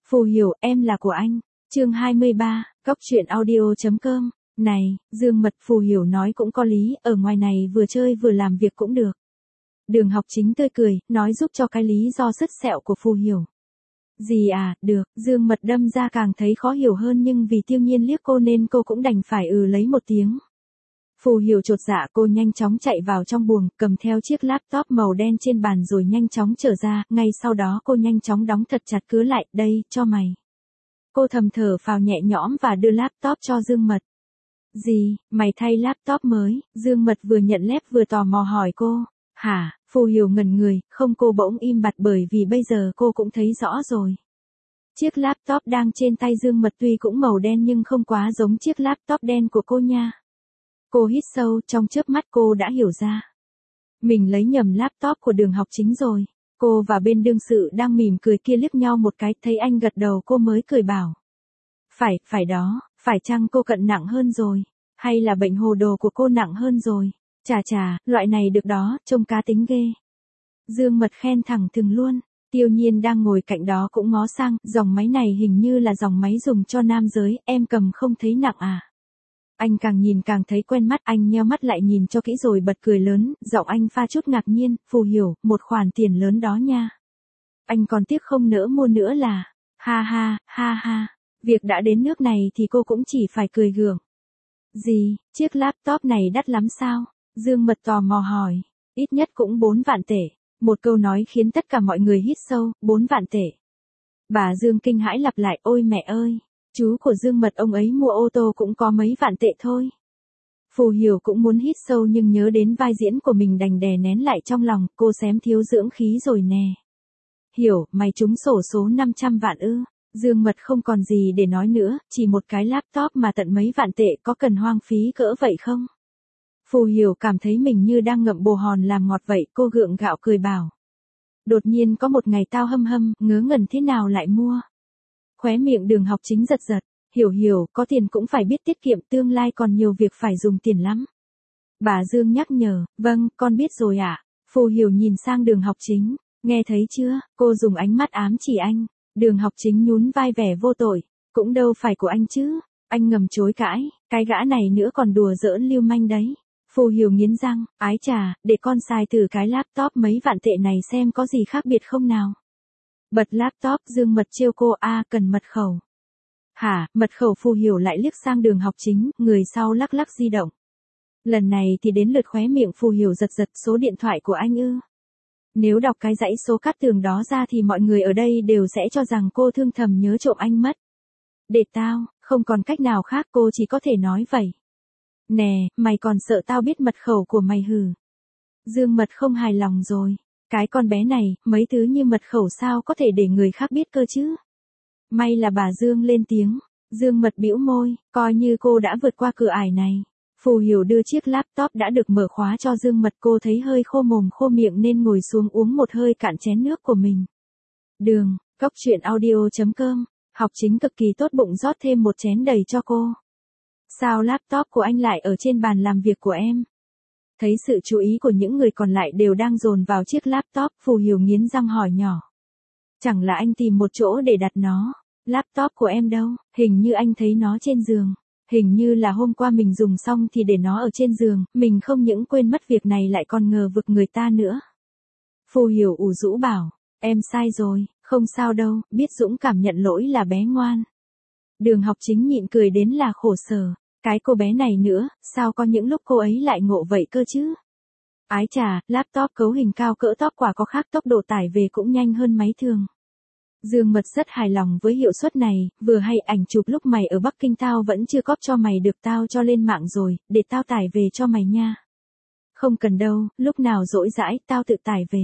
Phù Hiểu, em là của anh. Chương 23, Cóc truyện audio.com. Này, Dương Mật, Phù Hiểu nói cũng có lý, ở ngoài này vừa chơi vừa làm việc cũng được. Đường Học Chính tươi cười, nói giúp cho cái lý do sứt sẹo của Phù Hiểu. Gì à, được, Dương Mật đâm ra càng thấy khó hiểu hơn nhưng vì Tiêu Nhiên liếc cô nên cô cũng đành phải lấy một tiếng. Phù Hiểu chột dạ, cô nhanh chóng chạy vào trong buồng, cầm theo chiếc laptop màu đen trên bàn rồi nhanh chóng trở ra, ngay sau đó cô nhanh chóng đóng thật chặt cửa lại, đây, cho mày. Cô thầm thở phào nhẹ nhõm và đưa laptop cho Dương Mật. Gì, mày thay laptop mới? Dương Mật vừa nhận lép vừa tò mò hỏi cô. Hả? Phù Hiểu ngẩn người, không, cô bỗng im bặt bởi vì bây giờ cô cũng thấy rõ rồi. Chiếc laptop đang trên tay Dương Mật tuy cũng màu đen nhưng không quá giống chiếc laptop đen của cô nha. Cô hít sâu, trong chớp mắt cô đã hiểu ra. Mình lấy nhầm laptop của Đường Học Chính rồi. Cô và bên đương sự đang mỉm cười kia liếc nhau một cái, thấy anh gật đầu cô mới cười bảo. Phải đó, phải chăng cô cận nặng hơn rồi? Hay là bệnh hồ đồ của cô nặng hơn rồi? Chà, loại này được đó, trông cá tính ghê. Dương Mật khen thẳng thừng luôn. Tiêu Nhiên đang ngồi cạnh đó cũng ngó sang, dòng máy này hình như là dòng máy dùng cho nam giới, em cầm không thấy nặng à? Anh càng nhìn càng thấy quen mắt, anh nheo mắt lại nhìn cho kỹ rồi bật cười lớn, giọng anh pha chút ngạc nhiên, Phù Hiểu, một khoản tiền lớn đó nha. Anh còn tiếc không nỡ mua nữa là, ha, việc đã đến nước này thì cô cũng chỉ phải cười gượng. Gì, chiếc laptop này đắt lắm sao? Dương Mật tò mò hỏi, ít nhất cũng 4 vạn tệ. Một câu nói khiến tất cả mọi người hít sâu, 4 vạn tệ. Bà Dương kinh hãi lặp lại, ôi mẹ ơi. Chú của Dương Mật ông ấy mua ô tô cũng có mấy vạn tệ thôi. Phù Hiểu cũng muốn hít sâu nhưng nhớ đến vai diễn của mình đành đè nén lại trong lòng, cô xém thiếu dưỡng khí rồi nè. Hiểu, mày trúng xổ số 500 vạn ư? Dương Mật không còn gì để nói nữa, chỉ một cái laptop mà tận mấy vạn tệ có cần hoang phí cỡ vậy không? Phù Hiểu cảm thấy mình như đang ngậm bồ hòn làm ngọt vậy, cô gượng gạo cười bảo. Đột nhiên có một ngày tao hâm, ngớ ngẩn thế nào lại mua. Khóe miệng Đường Học Chính giật, hiểu, có tiền cũng phải biết tiết kiệm, tương lai còn nhiều việc phải dùng tiền lắm. Bà Dương nhắc nhở, vâng, con biết rồi ạ. Phù Hiểu nhìn sang Đường Học Chính, nghe thấy chưa, cô dùng ánh mắt ám chỉ anh. Đường Học Chính nhún vai vẻ vô tội, cũng đâu phải của anh chứ. Anh ngầm chối cãi, cái gã này nữa còn đùa giỡn lưu manh đấy. Phù Hiểu nghiến răng, ái chà, để con xài thử cái laptop mấy vạn tệ này xem có gì khác biệt không nào. Bật laptop, Dương Mật trêu cô, cần mật khẩu. Hả, mật khẩu? Phù Hiểu lại liếc sang Đường Học Chính, người sau lắc di động. Lần này thì đến lượt khóe miệng Phù Hiểu giật, số điện thoại của anh ư? Nếu đọc cái dãy số cát tường đó ra thì mọi người ở đây đều sẽ cho rằng cô thương thầm nhớ trộm anh mất. Để tao, không còn cách nào khác, cô chỉ có thể nói vậy. Nè, mày còn sợ tao biết mật khẩu của mày hử? Dương Mật không hài lòng rồi. Cái con bé này, mấy thứ như mật khẩu sao có thể để người khác biết cơ chứ? May là bà Dương lên tiếng. Dương Mật bĩu môi, coi như cô đã vượt qua cửa ải này. Phù Hiểu đưa chiếc laptop đã được mở khóa cho Dương Mật, cô thấy hơi khô mồm khô miệng nên ngồi xuống uống một hơi cạn chén nước của mình. Đường, Cóc truyện audio.com. Học Chính cực kỳ tốt bụng rót thêm một chén đầy cho cô. Sao laptop của anh lại ở trên bàn làm việc của em? Thấy sự chú ý của những người còn lại đều đang dồn vào chiếc laptop, Phù Hiểu nghiến răng hỏi nhỏ. Chẳng là anh tìm một chỗ để đặt nó? Laptop của em đâu? Hình như anh thấy nó trên giường. Hình như là hôm qua mình dùng xong thì để nó ở trên giường, mình không những quên mất việc này lại còn ngờ vực người ta nữa. Phù Hiểu ủ rũ bảo, em sai rồi, không sao đâu, biết dũng cảm nhận lỗi là bé ngoan. Đường Học Chính nhịn cười đến là khổ sở, cái cô bé này nữa, sao có những lúc cô ấy lại ngộ vậy cơ chứ? Ái chà, laptop cấu hình cao cỡ tóc quả có khác, tốc độ tải về cũng nhanh hơn máy thường. Dương Mật rất hài lòng với hiệu suất này, vừa hay ảnh chụp lúc mày ở Bắc Kinh tao vẫn chưa cóp cho mày được, tao cho lên mạng rồi, để tao tải về cho mày nha. Không cần đâu, lúc nào rỗi rãi tao tự tải về.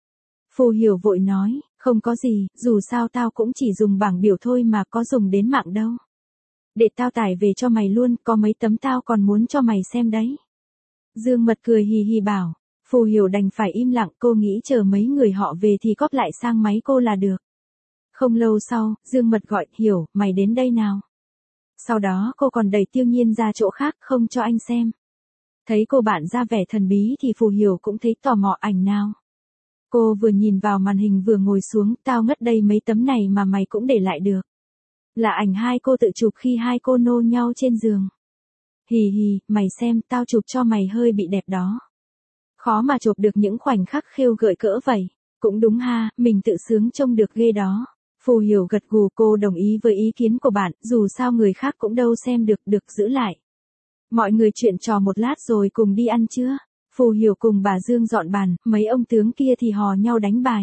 Phù Hiểu vội nói, không có gì, dù sao tao cũng chỉ dùng bảng biểu thôi mà có dùng đến mạng đâu. Để tao tải về cho mày luôn, có mấy tấm tao còn muốn cho mày xem đấy. Dương Mật cười hì bảo, Phù Hiểu đành phải im lặng, cô nghĩ chờ mấy người họ về thì cóp lại sang máy cô là được. Không lâu sau, Dương Mật gọi, Hiểu, mày đến đây nào. Sau đó cô còn đẩy Tiêu Nhiên ra chỗ khác không cho anh xem. Thấy cô bạn ra vẻ thần bí thì Phù Hiểu cũng thấy tò mò, ảnh nào. Cô vừa nhìn vào màn hình vừa ngồi xuống, tao ngất đây, mấy tấm này mà mày cũng để lại được. Là ảnh hai cô tự chụp khi hai cô nô nhau trên giường. Hì hì, mày xem, tao chụp cho mày hơi bị đẹp đó. Khó mà chụp được những khoảnh khắc khêu gợi cỡ vậy. Cũng đúng ha, mình tự sướng trông được ghê đó. Phù Hiểu gật gù, cô đồng ý với ý kiến của bạn, dù sao người khác cũng đâu xem được giữ lại. Mọi người chuyện trò một lát rồi cùng đi ăn trưa. Phù Hiểu cùng bà Dương dọn bàn, mấy ông tướng kia thì hò nhau đánh bài.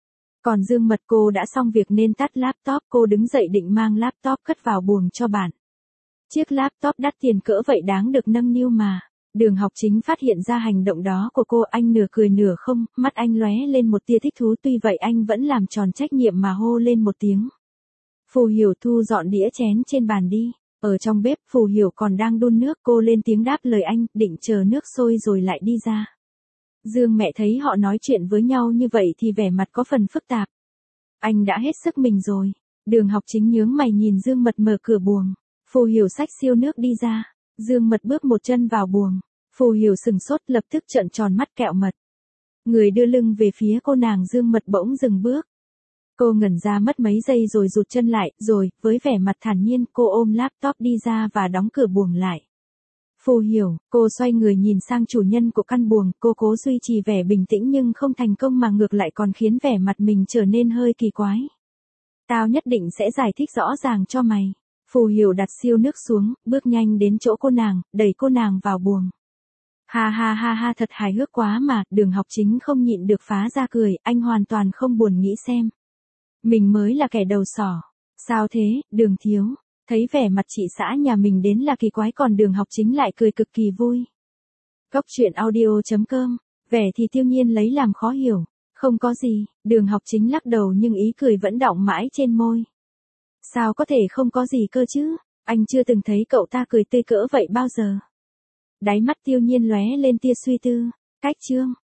Còn Dương Mật, cô đã xong việc nên tắt laptop, cô đứng dậy định mang laptop cất vào buồng cho bạn. Chiếc laptop đắt tiền cỡ vậy đáng được nâng niu mà. Đường Học Chính phát hiện ra hành động đó của cô, anh nửa cười nửa không, mắt anh lóe lên một tia thích thú, tuy vậy anh vẫn làm tròn trách nhiệm mà hô lên một tiếng. Phù Hiểu, thu dọn đĩa chén trên bàn đi. Ở trong bếp, Phù Hiểu còn đang đun nước, cô lên tiếng đáp lời anh, định chờ nước sôi rồi lại đi ra. Dương mẹ thấy họ nói chuyện với nhau như vậy thì vẻ mặt có phần phức tạp. Anh đã hết sức mình rồi. Đường Học Chính nhướng mày nhìn Dương Mật mở cửa buồng. Phù Hiểu xách siêu nước đi ra. Dương Mật bước một chân vào buồng. Phù Hiểu sừng sốt, lập tức trợn tròn mắt kẹo mật. Người đưa lưng về phía cô nàng Dương Mật bỗng dừng bước. Cô ngẩn ra mất mấy giây rồi rụt chân lại, rồi, với vẻ mặt thản nhiên, cô ôm laptop đi ra và đóng cửa buồng lại. Phù Hiểu, cô xoay người nhìn sang chủ nhân của căn buồng, cô cố duy trì vẻ bình tĩnh nhưng không thành công mà ngược lại còn khiến vẻ mặt mình trở nên hơi kỳ quái. Tao nhất định sẽ giải thích rõ ràng cho mày. Phù Hiểu đặt siêu nước xuống, bước nhanh đến chỗ cô nàng, đẩy cô nàng vào buồng. Ha ha ha ha, thật hài hước quá mà. Đường Học Chính không nhịn được phá ra cười, anh hoàn toàn không buồn nghĩ xem. Mình mới là kẻ đầu sỏ. Sao thế, Đường thiếu? Thấy vẻ mặt chị xã nhà mình đến là kỳ quái, còn Đường Học Chính lại cười cực kỳ vui. Cốc truyện audio.com, vẻ thì Tiêu Nhiên lấy làm khó hiểu. Không có gì, Đường Học Chính lắc đầu nhưng ý cười vẫn đọng mãi trên môi. Sao có thể không có gì cơ chứ? Anh chưa từng thấy cậu ta cười tươi cỡ vậy bao giờ. Đáy mắt Tiêu Nhiên lóe lên tia suy tư. Cách chương.